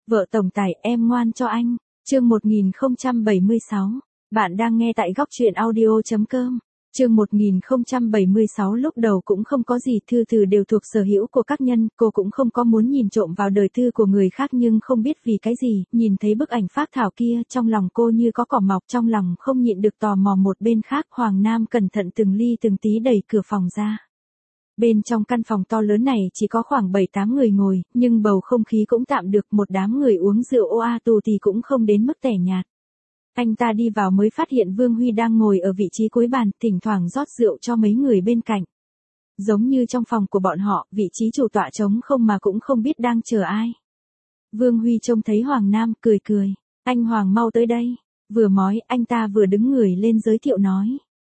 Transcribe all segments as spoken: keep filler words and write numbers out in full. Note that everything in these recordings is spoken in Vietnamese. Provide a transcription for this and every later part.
Vợ tổng tài, em ngoan cho anh. Chương một nghìn không trăm bảy mươi sáu. Bạn đang nghe tại góc truyện audio chấm com. Chương một nghìn không trăm bảy mươi sáu lúc đầu cũng không có gì, thư từ đều thuộc sở hữu của các nhân, cô cũng không có muốn nhìn trộm vào đời tư của người khác, nhưng không biết vì cái gì, nhìn thấy bức ảnh phác thảo kia, trong lòng cô như có cỏ mọc, trong lòng không nhịn được tò mò. Một bên khác, Hoàng Nam cẩn thận từng ly từng tí đẩy cửa phòng ra. Bên trong căn phòng to lớn này chỉ có khoảng bảy tám người ngồi, nhưng bầu không khí cũng tạm được, một đám người uống rượu ô a tù thì cũng không đến mức tẻ nhạt. Anh ta đi vào mới phát hiện Vương Huy đang ngồi ở vị trí cuối bàn, thỉnh thoảng rót rượu cho mấy người bên cạnh. Giống như trong phòng của bọn họ, vị trí chủ tọa trống không mà cũng không biết đang chờ ai. Vương Huy trông thấy Hoàng Nam, cười cười. Anh Hoàng mau tới đây. Vừa nói, anh ta vừa đứng người lên giới thiệu nói.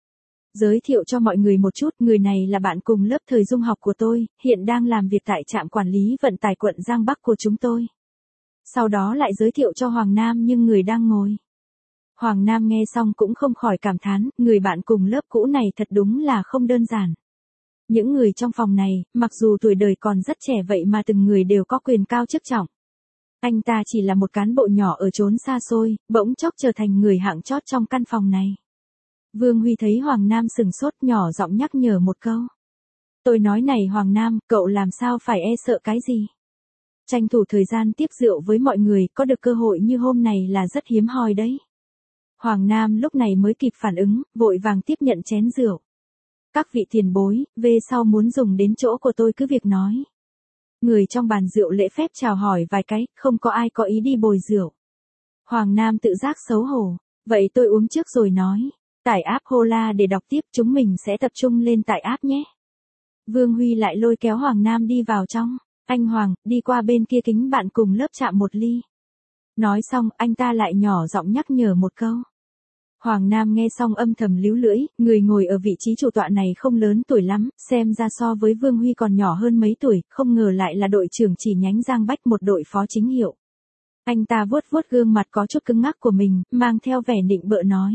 Giới thiệu cho mọi người một chút, người này là bạn cùng lớp thời dung học của tôi, hiện đang làm việc tại trạm quản lý vận tải quận Giang Bắc của chúng tôi. Sau đó lại giới thiệu cho Hoàng Nam nhưng người đang ngồi. Hoàng Nam nghe xong cũng không khỏi cảm thán, người bạn cùng lớp cũ này thật đúng là không đơn giản. Những người trong phòng này, mặc dù tuổi đời còn rất trẻ vậy mà từng người đều có quyền cao chức trọng. Anh ta chỉ là một cán bộ nhỏ ở chốn xa xôi, bỗng chốc trở thành người hạng chót trong căn phòng này. Vương Huy thấy Hoàng Nam sừng sốt, nhỏ giọng nhắc nhở một câu. Tôi nói này Hoàng Nam, cậu làm sao phải e sợ cái gì? Tranh thủ thời gian tiếp rượu với mọi người, có được cơ hội như hôm này là rất hiếm hoi đấy. Hoàng Nam lúc này mới kịp phản ứng, vội vàng tiếp nhận chén rượu. Các vị tiền bối, về sau muốn dùng đến chỗ của tôi cứ việc nói. Người trong bàn rượu lễ phép chào hỏi vài cái, không có ai có ý đi bồi rượu. Hoàng Nam tự giác xấu hổ, vậy tôi uống trước rồi nói. Tải app Hola để đọc tiếp, chúng mình sẽ tập trung lên tải app nhé. Vương Huy lại lôi kéo Hoàng Nam đi vào trong. Anh Hoàng, đi qua bên kia kính bạn cùng lớp chạm một ly. Nói xong, anh ta lại nhỏ giọng nhắc nhở một câu. Hoàng Nam nghe xong âm thầm líu lưỡi, người ngồi ở vị trí chủ tọa này không lớn tuổi lắm, xem ra so với Vương Huy còn nhỏ hơn mấy tuổi, không ngờ lại là đội trưởng chỉ nhánh Giang Bách, một đội phó chính hiệu. Anh ta vuốt vuốt gương mặt có chút cứng ngắc của mình, mang theo vẻ nịnh bợ nói.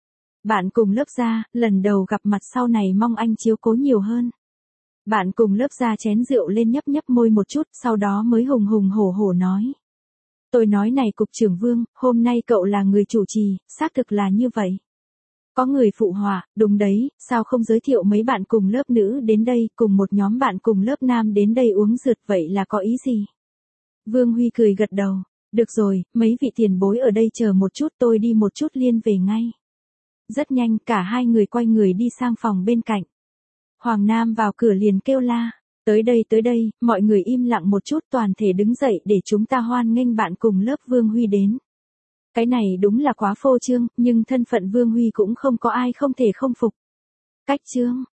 Bạn cùng lớp ra, lần đầu gặp mặt sau này mong anh chiếu cố nhiều hơn. Bạn cùng lớp ra chén rượu lên nhấp nhấp môi một chút, sau đó mới hùng hùng hổ hổ nói. Tôi nói này cục trưởng Vương, hôm nay cậu là người chủ trì, xác thực là như vậy. Có người phụ họa, đúng đấy, sao không giới thiệu mấy bạn cùng lớp nữ đến đây, cùng một nhóm bạn cùng lớp nam đến đây uống rượt, vậy là có ý gì? Vương Huy cười gật đầu, được rồi, mấy vị tiền bối ở đây chờ một chút, tôi đi một chút liên về ngay. Rất nhanh, cả hai người quay người đi sang phòng bên cạnh. Hoàng Nam vào cửa liền kêu la. Tới đây tới đây, mọi người im lặng một chút, toàn thể đứng dậy để chúng ta hoan nghênh bạn cùng lớp Vương Huy đến. Cái này đúng là quá phô trương, nhưng thân phận Vương Huy cũng không có ai không thể không phục. Cách trương,